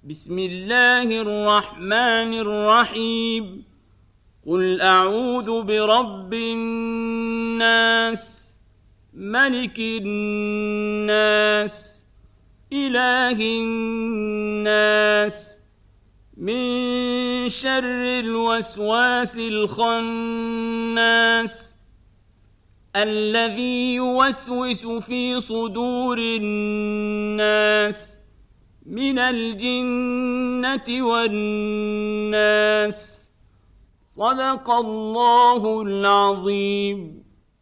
بسم الله الرحمن الرحيم قل أعوذ برب الناس ملك الناس إله الناس من شر الوسواس الخناس الذي يوسوس في صدور الناس من الجنة والناس. صدق الله العظيم.